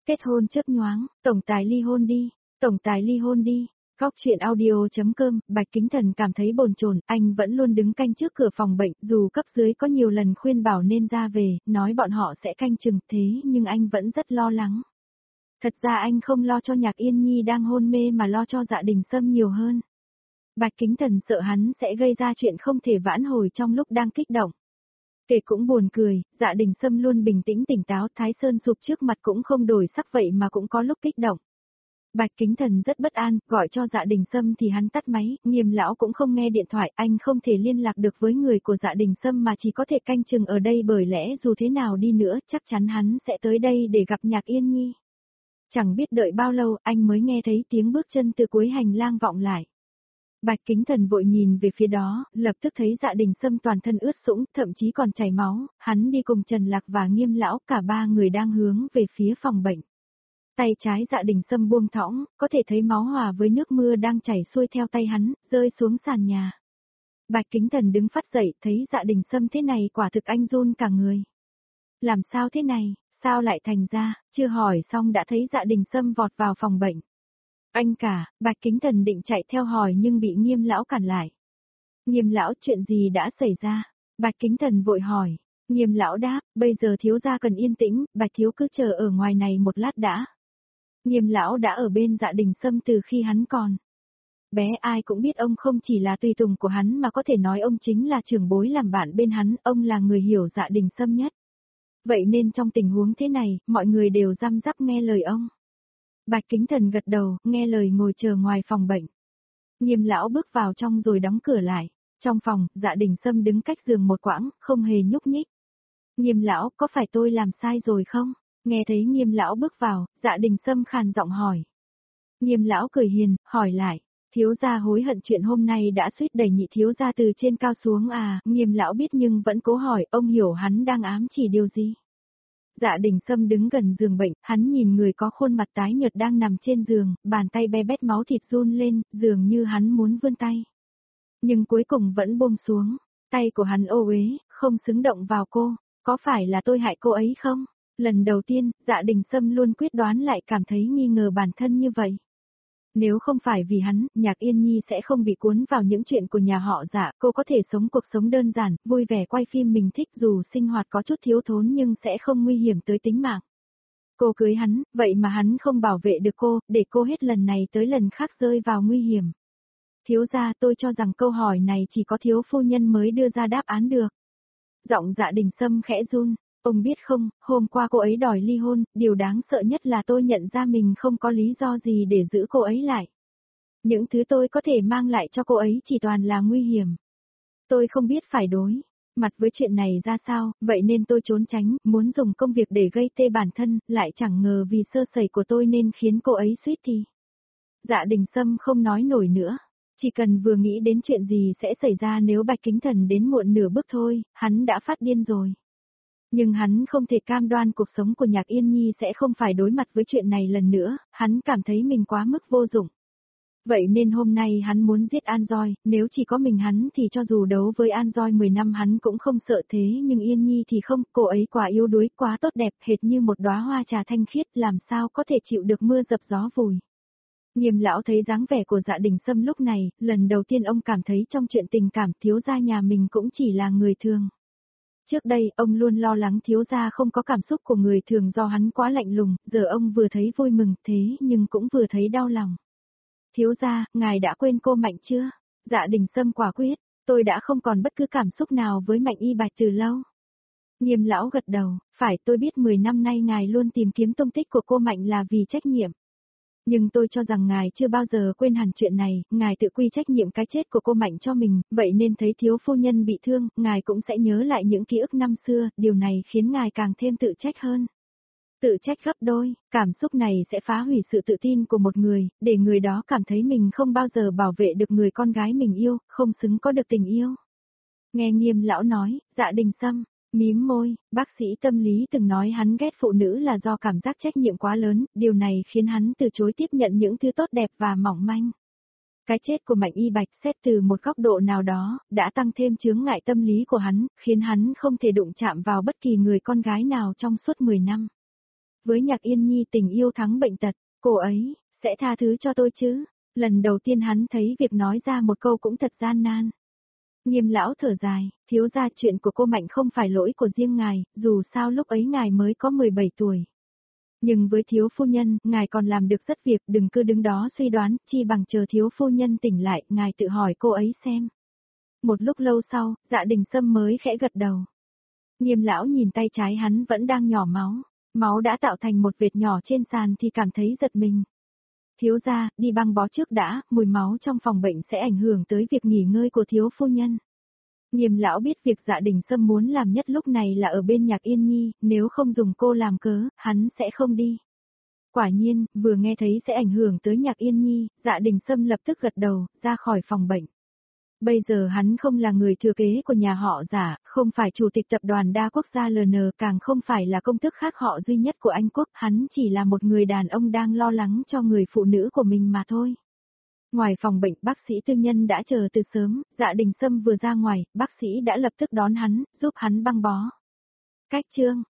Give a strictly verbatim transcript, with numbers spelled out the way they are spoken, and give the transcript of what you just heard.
Kết hôn chớp nhoáng, tổng tài ly hôn đi, tổng tài ly hôn đi. Góc chuyện audio.com, Bạch Kính Thần cảm thấy bồn chồn, anh vẫn luôn đứng canh trước cửa phòng bệnh, dù cấp dưới có nhiều lần khuyên bảo nên ra về, nói bọn họ sẽ canh chừng thế nhưng anh vẫn rất lo lắng. Thật ra anh không lo cho Nhạc Yên Nhi đang hôn mê mà lo cho Dạ Đình Sâm nhiều hơn. Bạch Kính Thần sợ hắn sẽ gây ra chuyện không thể vãn hồi trong lúc đang kích động. Kể cũng buồn cười, Dạ Đình Sâm luôn bình tĩnh tỉnh táo, Thái Sơn sụp trước mặt cũng không đổi sắc vậy mà cũng có lúc kích động. Bạch Kính Thần rất bất an, gọi cho Dạ Đình Sâm thì hắn tắt máy, Nghiêm lão cũng không nghe điện thoại, anh không thể liên lạc được với người của Dạ Đình Sâm mà chỉ có thể canh chừng ở đây bởi lẽ dù thế nào đi nữa chắc chắn hắn sẽ tới đây để gặp Nhạc Yên Nhi. Chẳng biết đợi bao lâu anh mới nghe thấy tiếng bước chân từ cuối hành lang vọng lại. Bạch Kính Thần vội nhìn về phía đó, lập tức thấy Dạ Đình Sâm toàn thân ướt sũng, thậm chí còn chảy máu, hắn đi cùng Trần Lạc và Nghiêm lão, cả ba người đang hướng về phía phòng bệnh. Tay trái Dạ Đình Sâm buông thõng, có thể thấy máu hòa với nước mưa đang chảy xuôi theo tay hắn, rơi xuống sàn nhà. Bạch Kính Thần đứng phát dậy, thấy Dạ Đình Sâm thế này quả thực anh run cả người. Làm sao thế này, sao lại thành ra, chưa hỏi xong đã thấy Dạ Đình Sâm vọt vào phòng bệnh. Anh cả, Bạch Kính Thần định chạy theo hỏi nhưng bị Nghiêm lão cản lại. Nghiêm lão, chuyện gì đã xảy ra? Bạch Kính Thần vội hỏi. Nghiêm lão đáp, bây giờ thiếu gia cần yên tĩnh, Bạch thiếu cứ chờ ở ngoài này một lát đã. Nghiêm lão đã ở bên Dạ Đình Sâm từ khi hắn còn bé, ai cũng biết ông không chỉ là tùy tùng của hắn mà có thể nói ông chính là trưởng bối làm bạn bên hắn, ông là người hiểu Dạ Đình Sâm nhất. Vậy nên trong tình huống thế này, mọi người đều răm rắp nghe lời ông. Bạch Kính Thần gật đầu, nghe lời ngồi chờ ngoài phòng bệnh. Nghiêm lão bước vào trong rồi đóng cửa lại. Trong phòng, Dạ Đình Sâm đứng cách giường một quãng, không hề nhúc nhích. Nghiêm lão, có phải tôi làm sai rồi không? Nghe thấy Nghiêm lão bước vào, Dạ Đình Sâm khàn giọng hỏi. Nghiêm lão cười hiền, hỏi lại. Thiếu gia hối hận chuyện hôm nay đã suýt đẩy nhị thiếu gia từ trên cao xuống à? Nghiêm lão biết nhưng vẫn cố hỏi, ông hiểu hắn đang ám chỉ điều gì? Dạ Đình Sâm đứng gần giường bệnh, hắn nhìn người có khuôn mặt tái nhợt đang nằm trên giường, bàn tay be bét máu thịt run lên, dường như hắn muốn vươn tay. Nhưng cuối cùng vẫn buông xuống, tay của hắn ô uế, không xứng động vào cô, có phải là tôi hại cô ấy không? Lần đầu tiên, Dạ Đình Sâm luôn quyết đoán lại cảm thấy nghi ngờ bản thân như vậy. Nếu không phải vì hắn, Nhạc Yên Nhi sẽ không bị cuốn vào những chuyện của nhà họ Dạ, cô có thể sống cuộc sống đơn giản, vui vẻ quay phim mình thích dù sinh hoạt có chút thiếu thốn nhưng sẽ không nguy hiểm tới tính mạng. Cô cưới hắn, vậy mà hắn không bảo vệ được cô, để cô hết lần này tới lần khác rơi vào nguy hiểm. Thiếu gia, tôi cho rằng câu hỏi này chỉ có thiếu phu nhân mới đưa ra đáp án được. Giọng Dạ Đình Sâm khẽ run. Ông biết không, hôm qua cô ấy đòi ly hôn, điều đáng sợ nhất là tôi nhận ra mình không có lý do gì để giữ cô ấy lại. Những thứ tôi có thể mang lại cho cô ấy chỉ toàn là nguy hiểm. Tôi không biết phải đối mặt với chuyện này ra sao, vậy nên tôi trốn tránh, muốn dùng công việc để gây tê bản thân, lại chẳng ngờ vì sơ sẩy của tôi nên khiến cô ấy suýt thì. Dạ Đình Sâm không nói nổi nữa. Chỉ cần vừa nghĩ đến chuyện gì sẽ xảy ra nếu Bạch Kính Thần đến muộn nửa bước thôi, hắn đã phát điên rồi. Nhưng hắn không thể cam đoan cuộc sống của Nhạc Yên Nhi sẽ không phải đối mặt với chuyện này lần nữa, hắn cảm thấy mình quá mức vô dụng. Vậy nên hôm nay hắn muốn giết An Doi, nếu chỉ có mình hắn thì cho dù đấu với An Doi mười năm hắn cũng không sợ thế nhưng Yên Nhi thì không, cô ấy quá yếu đuối, quá tốt đẹp, hệt như một đóa hoa trà thanh khiết, làm sao có thể chịu được mưa dập gió vùi. Nghiêm lão thấy dáng vẻ của Dạ Đình Sâm lúc này, lần đầu tiên ông cảm thấy trong chuyện tình cảm thiếu gia nhà mình cũng chỉ là người thường. Trước đây, ông luôn lo lắng thiếu gia không có cảm xúc của người thường do hắn quá lạnh lùng, giờ ông vừa thấy vui mừng thế nhưng cũng vừa thấy đau lòng. Thiếu gia, ngài đã quên cô Mạnh chưa? Dạ Đình Sâm quả quyết, tôi đã không còn bất cứ cảm xúc nào với Mạnh Y Bạch từ lâu. Nghiêm lão gật đầu, phải, tôi biết mười năm nay ngài luôn tìm kiếm tung tích của cô Mạnh là vì trách nhiệm. Nhưng tôi cho rằng ngài chưa bao giờ quên hẳn chuyện này, ngài tự quy trách nhiệm cái chết của cô Mạnh cho mình, vậy nên thấy thiếu phu nhân bị thương, ngài cũng sẽ nhớ lại những ký ức năm xưa, điều này khiến ngài càng thêm tự trách hơn. Tự trách gấp đôi, cảm xúc này sẽ phá hủy sự tự tin của một người, để người đó cảm thấy mình không bao giờ bảo vệ được người con gái mình yêu, không xứng có được tình yêu. Nghe Nghiêm lão nói, Dạ Đình Sâm mím môi, bác sĩ tâm lý từng nói hắn ghét phụ nữ là do cảm giác trách nhiệm quá lớn, điều này khiến hắn từ chối tiếp nhận những thứ tốt đẹp và mỏng manh. Cái chết của Mạnh Y Bạch xét từ một góc độ nào đó, đã tăng thêm chướng ngại tâm lý của hắn, khiến hắn không thể đụng chạm vào bất kỳ người con gái nào trong suốt mười năm. với Nhạc Yên Nhi tình yêu thắng bệnh tật, cô ấy sẽ tha thứ cho tôi chứ? Lần đầu tiên hắn thấy việc nói ra một câu cũng thật gian nan. Nghiêm lão thở dài, thiếu gia chuyện của cô Mạnh không phải lỗi của riêng ngài, dù sao lúc ấy ngài mới có mười bảy tuổi. Nhưng với thiếu phu nhân, ngài còn làm được rất việc, đừng cứ đứng đó suy đoán, chi bằng chờ thiếu phu nhân tỉnh lại, ngài tự hỏi cô ấy xem. Một lúc lâu sau, Dạ Đình Sâm mới khẽ gật đầu. Nghiêm lão nhìn tay trái hắn vẫn đang nhỏ máu, máu đã tạo thành một vệt nhỏ trên sàn thì cảm thấy giật mình. Thiếu gia, đi băng bó trước đã, mùi máu trong phòng bệnh sẽ ảnh hưởng tới việc nghỉ ngơi của thiếu phu nhân. Nghiêm lão biết việc Dạ Đình Sâm muốn làm nhất lúc này là ở bên Nhạc Yên Nhi, nếu không dùng cô làm cớ, hắn sẽ không đi. Quả nhiên, vừa nghe thấy sẽ ảnh hưởng tới Nhạc Yên Nhi, Dạ Đình Sâm lập tức gật đầu, ra khỏi phòng bệnh. Bây giờ hắn không là người thừa kế của nhà họ Dạ, không phải chủ tịch tập đoàn đa quốc gia lờ en, càng không phải là công tước khác họ duy nhất của Anh Quốc, hắn chỉ là một người đàn ông đang lo lắng cho người phụ nữ của mình mà thôi. Ngoài phòng bệnh, bác sĩ tư nhân đã chờ từ sớm, Dạ Đình Sâm vừa ra ngoài, bác sĩ đã lập tức đón hắn, giúp hắn băng bó. Cách chương